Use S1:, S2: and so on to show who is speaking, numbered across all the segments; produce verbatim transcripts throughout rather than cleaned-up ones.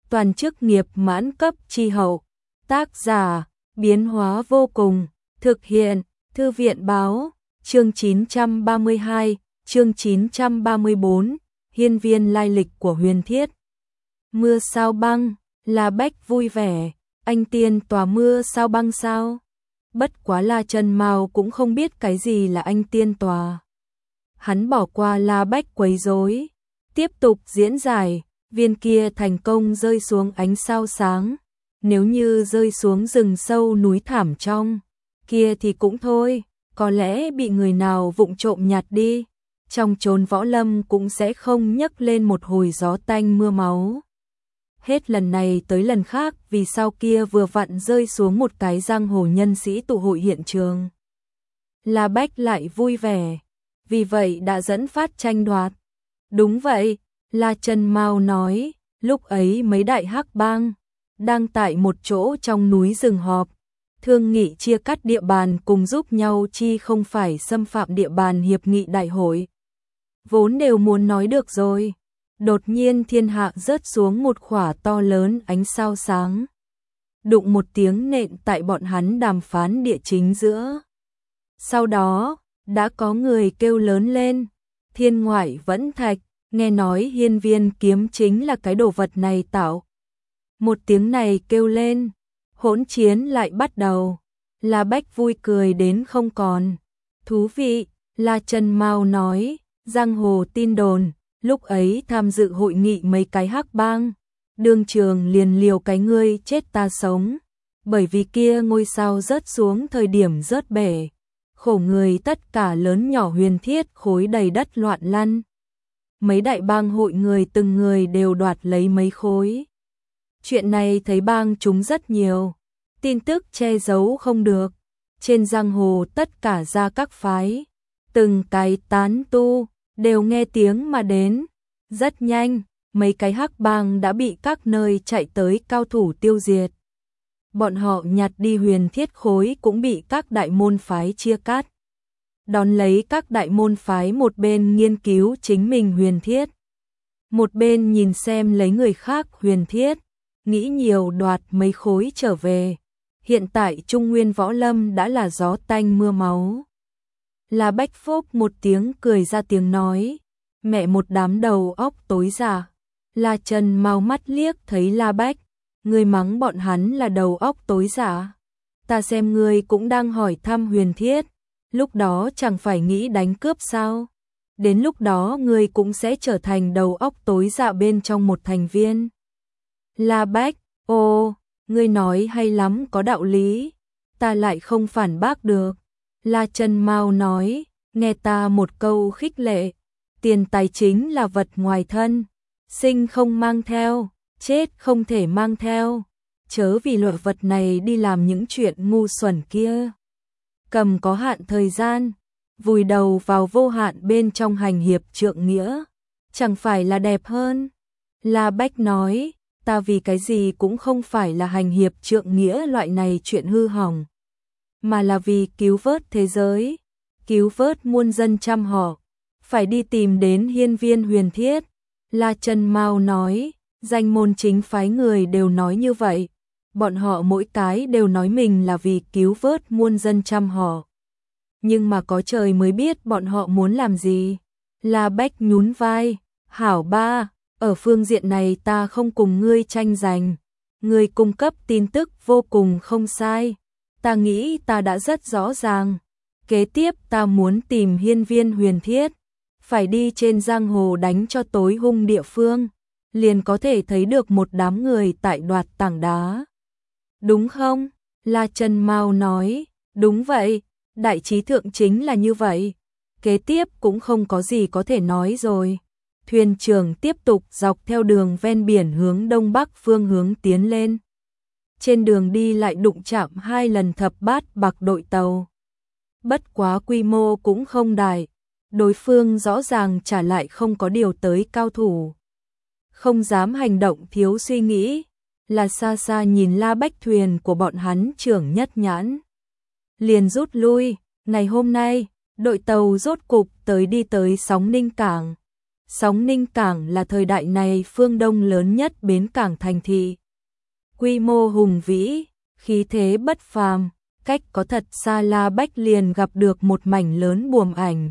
S1: toàn chức nghiệp mãn cấp chi hậu. Tác giả, biến hóa vô cùng, thực hiện, Thư viện báo, chương chín trăm ba mươi hai, chương chín trăm ba mươi tư, hiên viên lai lịch của Huyền Thiết. Mưa sao băng, La Bách vui vẻ, anh tiên tòa mưa sao băng sao? Bất quá La Trần Mao cũng không biết cái gì là anh tiên tòa. Hắn bỏ qua La Bách quấy rối, tiếp tục diễn giải, viên kia thành công rơi xuống ánh sao sáng, nếu như rơi xuống rừng sâu núi thảm trong, kia thì cũng thôi, có lẽ bị người nào vụng trộm nhặt đi, trong chốn võ lâm cũng sẽ không nhấc lên một hồi gió tanh mưa máu. Hết lần này tới lần khác vì sao kia vừa vặn rơi xuống một cái giang hồ nhân sĩ tụ hội hiện trường. La Bách lại vui vẻ, vì vậy đã dẫn phát tranh đoạt. Đúng vậy, La Trần Mao nói, lúc ấy mấy đại hắc bang đang tại một chỗ trong núi rừng họp, thương nghị chia cắt địa bàn cùng giúp nhau chi không phải xâm phạm địa bàn hiệp nghị đại hội. Vốn đều muốn nói được rồi, đột nhiên thiên hạ rớt xuống một khỏa to lớn ánh sao sáng. Đụng một tiếng nện tại bọn hắn đàm phán địa chính giữa. Sau đó, đã có người kêu lớn lên, thiên ngoại vẫn thạch, nghe nói hiên viên kiếm chính là cái đồ vật này tạo. Một tiếng này kêu lên, hỗn chiến lại bắt đầu. La Bách vui cười đến không còn. Thú vị, La Trần Mao nói, giang hồ tin đồn, lúc ấy tham dự hội nghị mấy cái hắc bang, đương trường liền liều cái ngươi chết ta sống, bởi vì kia ngôi sao rớt xuống thời điểm rớt bể, khổ người tất cả lớn nhỏ Huyền Thiết khối đầy đất loạn lăn. Mấy đại bang hội người từng người đều đoạt lấy mấy khối. Chuyện này thấy bang chúng rất nhiều, tin tức che giấu không được, trên giang hồ tất cả ra các phái, từng cái tán tu đều nghe tiếng mà đến. Rất nhanh, mấy cái hắc bang đã bị các nơi chạy tới cao thủ tiêu diệt. Bọn họ nhặt đi Huyền Thiết khối cũng bị các đại môn phái chia cắt. Đón lấy các đại môn phái một bên nghiên cứu chính mình Huyền Thiết, một bên nhìn xem lấy người khác Huyền Thiết, nghĩ nhiều đoạt mấy khối trở về. Hiện tại Trung Nguyên võ lâm đã là gió tanh mưa máu. La Bách phốc một tiếng cười ra tiếng nói, mẹ một đám đầu óc tối giả. La Trần mau mắt liếc thấy La Bách, ngươi mắng bọn hắn là đầu óc tối giả. Ta xem ngươi cũng đang hỏi thăm Huyền Thiết, lúc đó chẳng phải nghĩ đánh cướp sao? Đến lúc đó ngươi cũng sẽ trở thành đầu óc tối dạ bên trong một thành viên. La Bách, ô, ngươi nói hay lắm, có đạo lý, ta lại không phản bác được. La Trần Mao nói, nghe ta một câu khích lệ, tiền tài chính là vật ngoài thân, sinh không mang theo, chết không thể mang theo, chớ vì loại vật này đi làm những chuyện ngu xuẩn kia. Cầm có hạn thời gian, vùi đầu vào vô hạn bên trong hành hiệp trượng nghĩa, chẳng phải là đẹp hơn? La Bách nói, ta vì cái gì cũng không phải là hành hiệp trượng nghĩa loại này chuyện hư hỏng, mà là vì cứu vớt thế giới, cứu vớt muôn dân trăm họ, phải đi tìm đến hiên viên Huyền Thiết. La Trần Mao nói, danh môn chính phái người đều nói như vậy, bọn họ mỗi cái đều nói mình là vì cứu vớt muôn dân trăm họ. Nhưng mà có trời mới biết bọn họ muốn làm gì. La Bách nhún vai, hảo ba, ở phương diện này ta không cùng ngươi tranh giành, ngươi cung cấp tin tức vô cùng không sai, ta nghĩ ta đã rất rõ ràng. Kế tiếp ta muốn tìm hiên viên Huyền Thiết, phải đi trên giang hồ đánh cho tối hung địa phương, liền có thể thấy được một đám người tại đoạt tảng đá. Đúng không? La Trần Mao nói, đúng vậy, đại trí thượng chính là như vậy. Kế tiếp cũng không có gì có thể nói rồi. Thuyền trưởng tiếp tục dọc theo đường ven biển hướng đông bắc phương hướng tiến lên. Trên đường đi lại đụng chạm hai lần thập bát bạc đội tàu. Bất quá quy mô cũng không đại, đối phương rõ ràng trả lại không có điều tới cao thủ. Không dám hành động thiếu suy nghĩ, là xa xa nhìn La Bách thuyền của bọn hắn trưởng nhất nhãn. Liền rút lui, ngày hôm nay, đội tàu rốt cục tới đi tới Sóng Ninh Cảng. Sóng Ninh Cảng là thời đại này phương Đông lớn nhất bến cảng thành thị. Quy mô hùng vĩ, khí thế bất phàm, cách có thật xa La Bách liền gặp được một mảnh lớn buồm ảnh.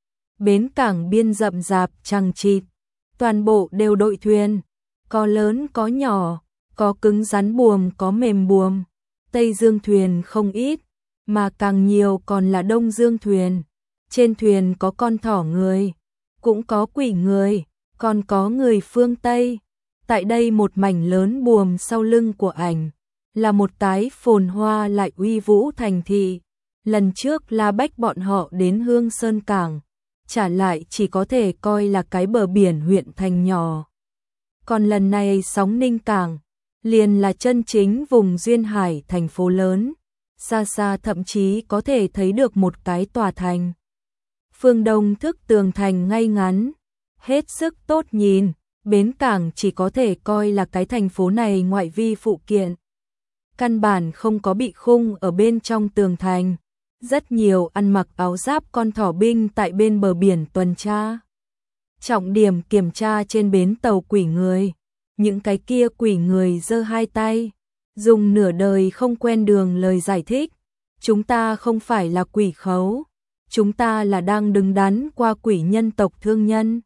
S1: Bến cảng biên rậm rạp chằng chịt, toàn bộ đều đội thuyền, có lớn có nhỏ, có cứng rắn buồm có mềm buồm. Tây Dương thuyền không ít, mà càng nhiều còn là Đông Dương thuyền. Trên thuyền có con thỏ người, cũng có quỷ người, còn có người phương Tây. Tại đây một mảnh lớn buồm sau lưng của ảnh, là một cái phồn hoa lại uy vũ thành thị. Lần trước La Bách bọn họ đến Hương Sơn Cảng, trả lại chỉ có thể coi là cái bờ biển huyện thành nhỏ. Còn lần này Sóng Ninh Cảng, liền là chân chính vùng duyên hải thành phố lớn, xa xa thậm chí có thể thấy được một cái tòa thành. Phương Đông thức tường thành ngay ngắn, hết sức tốt nhìn, bến cảng chỉ có thể coi là cái thành phố này ngoại vi phụ kiện. Căn bản không có bị khung ở bên trong tường thành, rất nhiều ăn mặc áo giáp con thỏ binh tại bên bờ biển tuần tra. Trọng điểm kiểm tra trên bến tàu quỷ người. Những cái kia quỷ người giơ hai tay, dùng nửa đời không quen đường lời giải thích. Chúng ta không phải là quỷ khấu, chúng ta là đang đứng đắn qua quỷ nhân tộc thương nhân.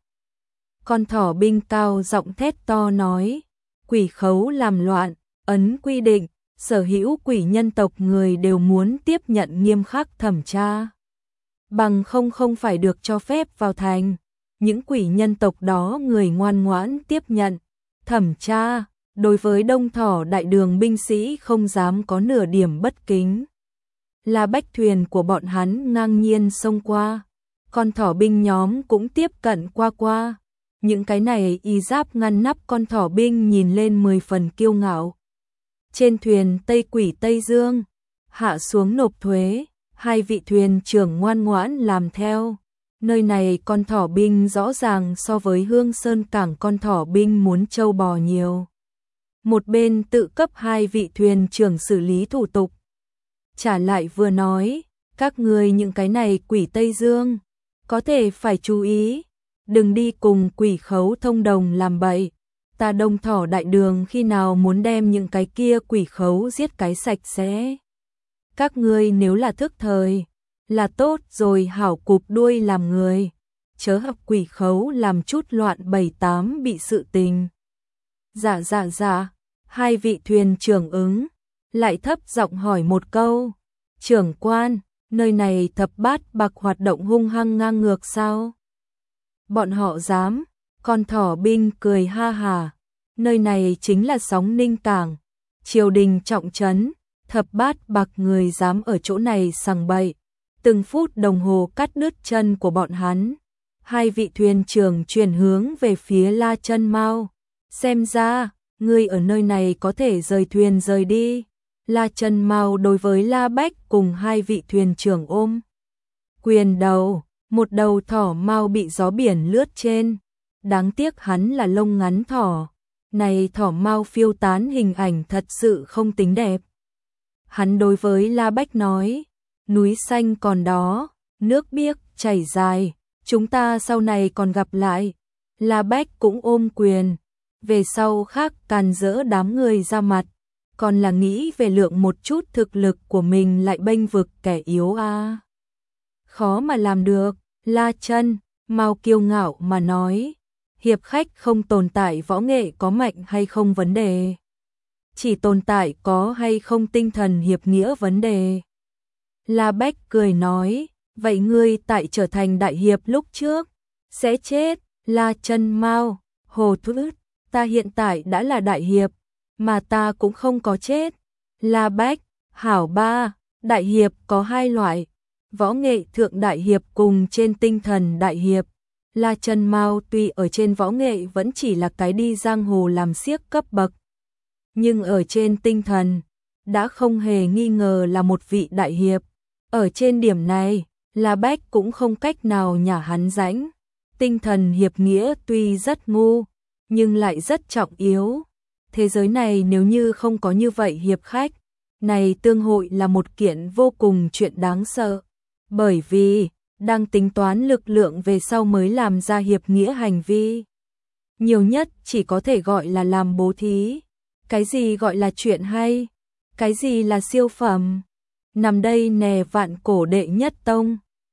S1: Con thỏ binh cao giọng thét to nói, quỷ khấu làm loạn, ấn quy định, sở hữu quỷ nhân tộc người đều muốn tiếp nhận nghiêm khắc thẩm tra. Bằng không không phải được cho phép vào thành. Những quỷ nhân tộc đó người ngoan ngoãn tiếp nhận, thẩm tra, đối với Đông Thỏ đại đường binh sĩ không dám có nửa điểm bất kính. La Bách thuyền của bọn hắn ngang nhiên xông qua, con thỏ binh nhóm cũng tiếp cận qua qua. Những cái này y giáp ngăn nắp con thỏ binh nhìn lên mười phần kiêu ngạo. Trên thuyền Tây Quỷ Tây Dương, hạ xuống nộp thuế, hai vị thuyền trưởng ngoan ngoãn làm theo. Nơi này con thỏ binh rõ ràng so với Hương Sơn Cảng con thỏ binh muốn trâu bò nhiều. Một bên tự cấp hai vị thuyền trưởng xử lý thủ tục. Trả lại vừa nói, các người những cái này quỷ Tây Dương, có thể phải chú ý, đừng đi cùng quỷ khấu thông đồng làm bậy. Ta Đông Thỏ đại đường khi nào muốn đem những cái kia quỷ khấu giết cái sạch sẽ. Các ngươi nếu là thức thời, là tốt rồi hảo cụp đuôi làm người, chớ học quỷ khấu làm chút loạn bảy tám bị sự tình. Dạ dạ dạ, hai vị thuyền trưởng ứng, lại thấp giọng hỏi một câu, trưởng quan, nơi này thập bát bạc hoạt động hung hăng ngang ngược sao? Bọn họ dám, con thỏ binh cười ha hà, nơi này chính là Sóng Ninh Cảng, triều đình trọng trấn, thập bát bạc người dám ở chỗ này sằng bậy. Từng phút đồng hồ cắt đứt chân của bọn hắn. Hai vị thuyền trưởng chuyển hướng về phía La Chân Mao. Xem ra, ngươi ở nơi này có thể rời thuyền rời đi. La Chân Mao đối với La Bách cùng hai vị thuyền trưởng ôm quyền đầu, một đầu thỏ mau bị gió biển lướt trên. Đáng tiếc hắn là lông ngắn thỏ. Này thỏ mau phiêu tán hình ảnh thật sự không tính đẹp. Hắn đối với La Bách nói, núi xanh còn đó, nước biếc chảy dài, chúng ta sau này còn gặp lại. La Bách cũng ôm quyền, về sau khác càn rỡ đám người ra mặt, còn là nghĩ về lượng một chút thực lực của mình lại bênh vực kẻ yếu a. À. Khó mà làm được, La Chân Mao kiêu ngạo mà nói, hiệp khách không tồn tại võ nghệ có mạnh hay không vấn đề, chỉ tồn tại có hay không tinh thần hiệp nghĩa vấn đề. La Bách cười nói, vậy ngươi tại trở thành đại hiệp lúc trước, sẽ chết. La Chân Mao, hồ thút, ta hiện tại đã là đại hiệp, mà ta cũng không có chết. La Bách, hảo ba, đại hiệp có hai loại, võ nghệ thượng đại hiệp cùng trên tinh thần đại hiệp. La Chân Mao tuy ở trên võ nghệ vẫn chỉ là cái đi giang hồ làm xiếc cấp bậc, nhưng ở trên tinh thần, đã không hề nghi ngờ là một vị đại hiệp. Ở trên điểm này, La Bách cũng không cách nào nhả hắn rãnh. Tinh thần hiệp nghĩa tuy rất ngu, nhưng lại rất trọng yếu. Thế giới này nếu như không có như vậy hiệp khách, này tương hội là một kiện vô cùng chuyện đáng sợ. Bởi vì, đang tính toán lực lượng về sau mới làm ra hiệp nghĩa hành vi. Nhiều nhất chỉ có thể gọi là làm bố thí. Cái gì gọi là chuyện hay? Cái gì là siêu phẩm? Nằm đây nè vạn cổ đệ nhất tông.